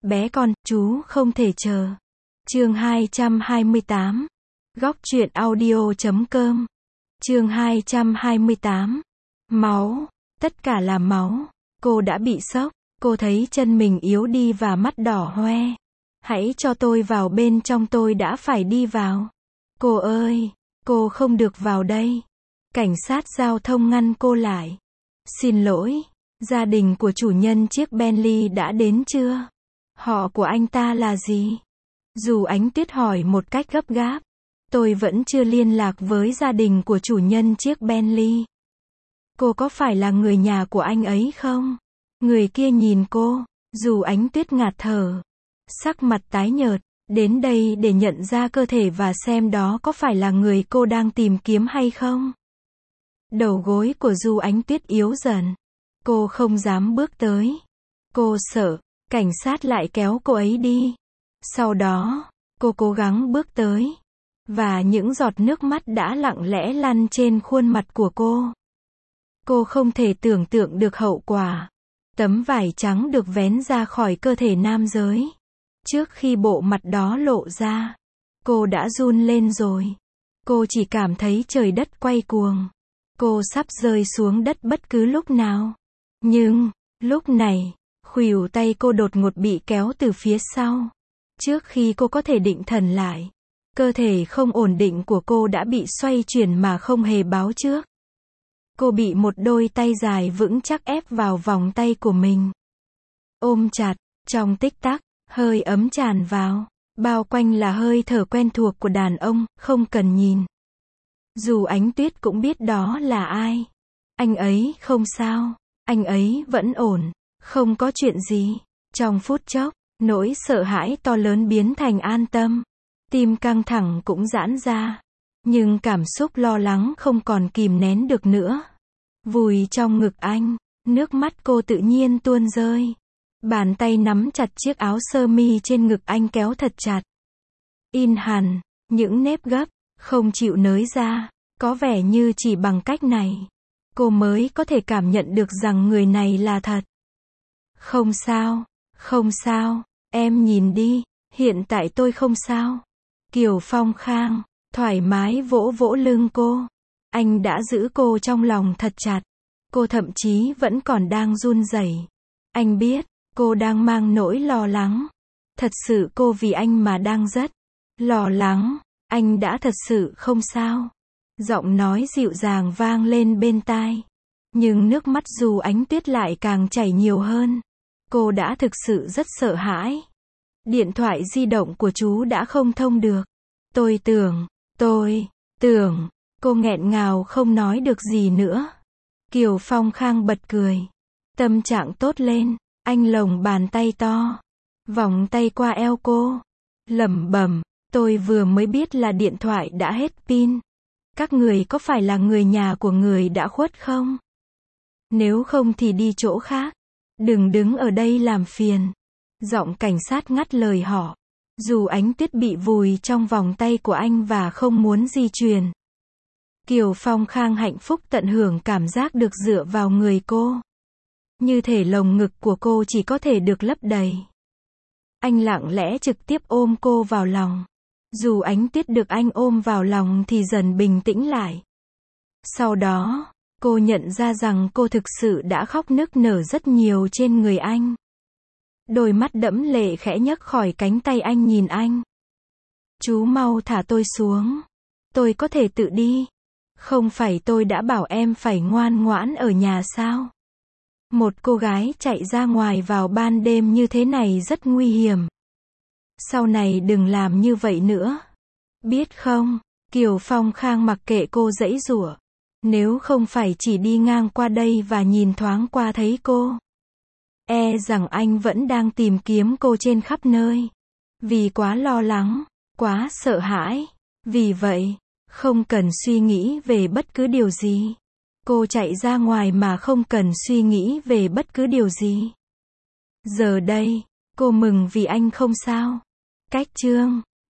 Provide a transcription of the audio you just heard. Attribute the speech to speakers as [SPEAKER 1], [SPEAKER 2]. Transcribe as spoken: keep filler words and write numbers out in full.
[SPEAKER 1] Bé con, chú không thể chờ. Chương hai trăm hai mươi tám. Góc truyện audio chấm com. Chương hai trăm hai mươi tám. Máu. Tất cả là máu. Cô đã bị sốc. Cô thấy chân mình yếu đi và mắt đỏ hoe. Hãy cho tôi vào bên trong, tôi đã phải đi vào. Cô ơi, cô không được vào đây. Cảnh sát giao thông ngăn cô lại. Xin lỗi, gia đình của chủ nhân chiếc Bentley đã đến chưa? Họ của anh ta là gì? Dù Ánh Tuyết hỏi một cách gấp gáp, tôi vẫn chưa liên lạc với gia đình của chủ nhân chiếc Bentley. Cô có phải là người nhà của anh ấy không? Người kia nhìn cô, dù Ánh Tuyết ngạt thở, sắc mặt tái nhợt, đến đây để nhận ra cơ thể và xem đó có phải là người cô đang tìm kiếm hay không. Đầu gối của Du Ánh Tuyết yếu dần. Cô không dám bước tới. Cô sợ, cảnh sát lại kéo cô ấy đi. Sau đó, cô cố gắng bước tới. Và những giọt nước mắt đã lặng lẽ lăn trên khuôn mặt của cô. Cô không thể tưởng tượng được hậu quả. Tấm vải trắng được vén ra khỏi cơ thể nam giới. Trước khi bộ mặt đó lộ ra, cô đã run lên rồi. Cô chỉ cảm thấy trời đất quay cuồng. Cô sắp rơi xuống đất bất cứ lúc nào. Nhưng, lúc này, khuỷu tay cô đột ngột bị kéo từ phía sau. Trước khi cô có thể định thần lại, cơ thể không ổn định của cô đã bị xoay chuyển mà không hề báo trước. Cô bị một đôi tay dài vững chắc ép vào vòng tay của mình. Ôm chặt, trong tích tắc, hơi ấm tràn vào. Bao quanh là hơi thở quen thuộc của đàn ông, không cần nhìn. Dù Ánh Tuyết cũng biết đó là ai. Anh ấy không sao. Anh ấy vẫn ổn. Không có chuyện gì. Trong phút chốc, nỗi sợ hãi to lớn biến thành an tâm. Tim căng thẳng cũng giãn ra. Nhưng cảm xúc lo lắng không còn kìm nén được nữa. Vùi trong ngực anh, nước mắt cô tự nhiên tuôn rơi. Bàn tay nắm chặt chiếc áo sơ mi trên ngực anh kéo thật chặt. In hẳn, những nếp gấp, không chịu nới ra. Có vẻ như chỉ bằng cách này, cô mới có thể cảm nhận được rằng người này là thật. Không sao, không sao, em nhìn đi, hiện tại tôi không sao. Kiều Phong Khang, thoải mái vỗ vỗ lưng cô. Anh đã giữ cô trong lòng thật chặt. Cô thậm chí vẫn còn đang run rẩy. Anh biết, cô đang mang nỗi lo lắng. Thật sự cô vì anh mà đang rất lo lắng. Anh đã thật sự không sao. Giọng nói dịu dàng vang lên bên tai. Nhưng nước mắt Du Ánh Tuyết lại càng chảy nhiều hơn. Cô đã thực sự rất sợ hãi. Điện thoại di động của chú đã không thông được. Tôi tưởng, tôi, tưởng, cô nghẹn ngào không nói được gì nữa. Kiều Phong Khang bật cười. Tâm trạng tốt lên, anh lồng bàn tay to. Vòng tay qua eo cô. Lẩm bẩm, tôi vừa mới biết là điện thoại đã hết pin. Các người có phải là người nhà của người đã khuất không? Nếu không thì đi chỗ khác. Đừng đứng ở đây làm phiền. Giọng cảnh sát ngắt lời họ. Dù Ánh Tuyết bị vùi trong vòng tay của anh và không muốn di chuyển. Kiều Phong Khang hạnh phúc tận hưởng cảm giác được dựa vào người cô. Như thể lồng ngực của cô chỉ có thể được lấp đầy. Anh lặng lẽ trực tiếp ôm cô vào lòng. Dù Ánh Tuyết được anh ôm vào lòng thì dần bình tĩnh lại. Sau đó, cô nhận ra rằng cô thực sự đã khóc nức nở rất nhiều trên người anh. Đôi mắt đẫm lệ khẽ nhấc khỏi cánh tay anh nhìn anh. Chú mau thả tôi xuống. Tôi có thể tự đi. Không phải tôi đã bảo em phải ngoan ngoãn ở nhà sao? Một cô gái chạy ra ngoài vào ban đêm như thế này rất nguy hiểm. Sau này đừng làm như vậy nữa. Biết không? Kiều Phong Khang mặc kệ cô giãy giụa. Nếu không phải chỉ đi ngang qua đây và nhìn thoáng qua thấy cô, e rằng anh vẫn đang tìm kiếm cô trên khắp nơi. Vì quá lo lắng, quá sợ hãi. Vì vậy, không cần suy nghĩ về bất cứ điều gì. Cô chạy ra ngoài mà không cần suy nghĩ về bất cứ điều gì. Giờ đây, cô mừng vì anh không sao. Cách chương